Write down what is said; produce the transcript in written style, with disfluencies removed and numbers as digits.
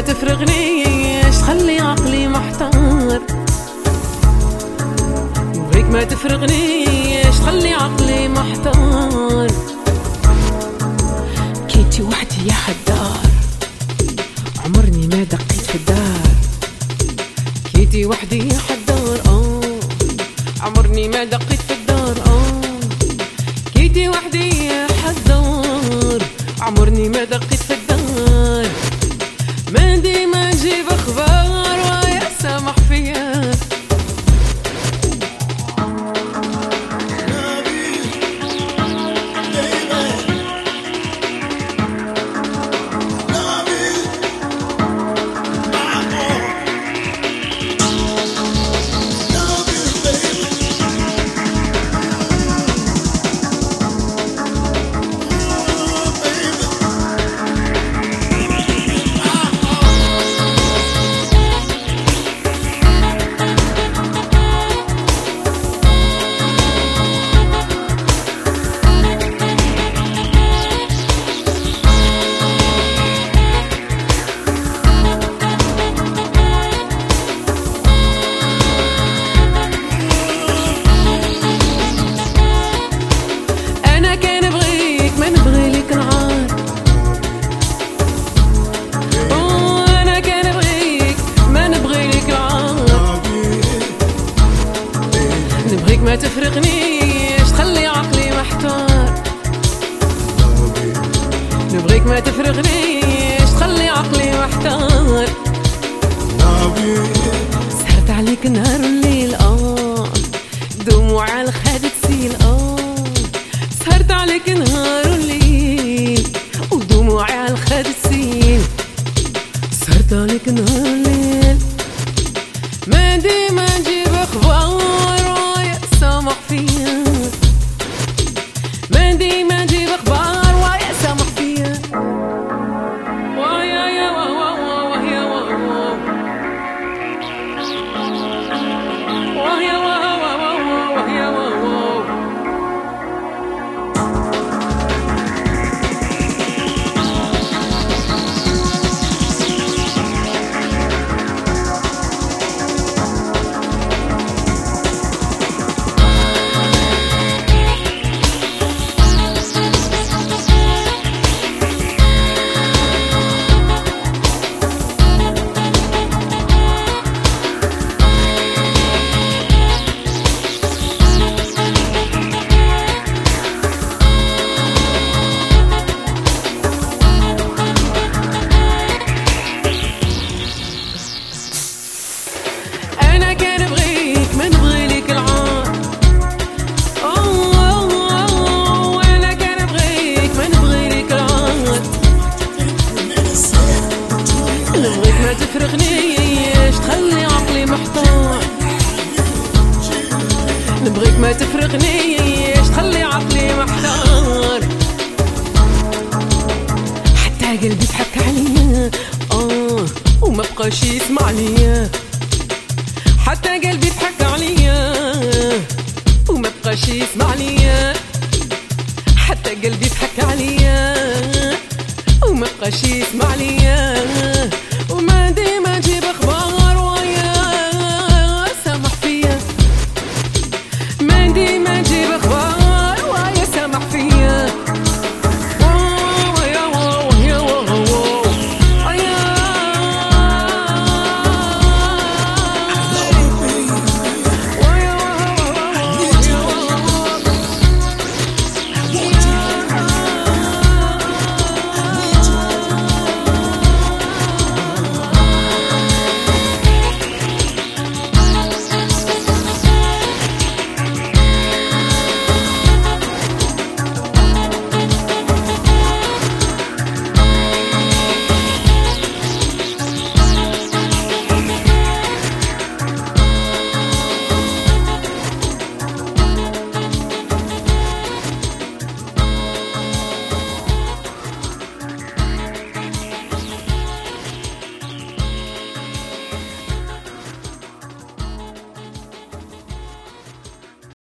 ما تفرقنيش تخلي عقلي محتار، نبغيك ما تفرقنيش تخلي عقلي محتار. كيتي وحدي يا حدار، عمرني ما دقيت في الدار. كيتي وحدي يا حدار، عمرني ما دقيت في الدار. كيتي وحدي يا حدار، عمرني ما دقيت في الدار. ما ديما نجيب اخبار ويا سامح فيا. نبغيك ما تفرقنيش تخلي عقلي محتار، نبغيك ما تفرقنيش تخلي عقلي محتار. سهرت عليك نهار والليل، دموع على الخد تسيل. سهرت عليك نهار والليل ودموع على الخد تسيل. سهرت عليك نهار والليل، ما ديما نجيب اخبار ويا سامح فيا. ما ديما نجيب اخبار ويا سامح فيا. ويا يا ويا ما تفرقنيش تخلي عقلي محتار، نبغيك ما تفرقنيش تخلي عقلي محتار. حتى قلبي ضحك عليا وما بقاش يسمع ليا. حتى قلبي ضحك عليا وما بقاش يسمع ليا. حتى قلبي ضحك عليا وما بقاش يسمع ليا.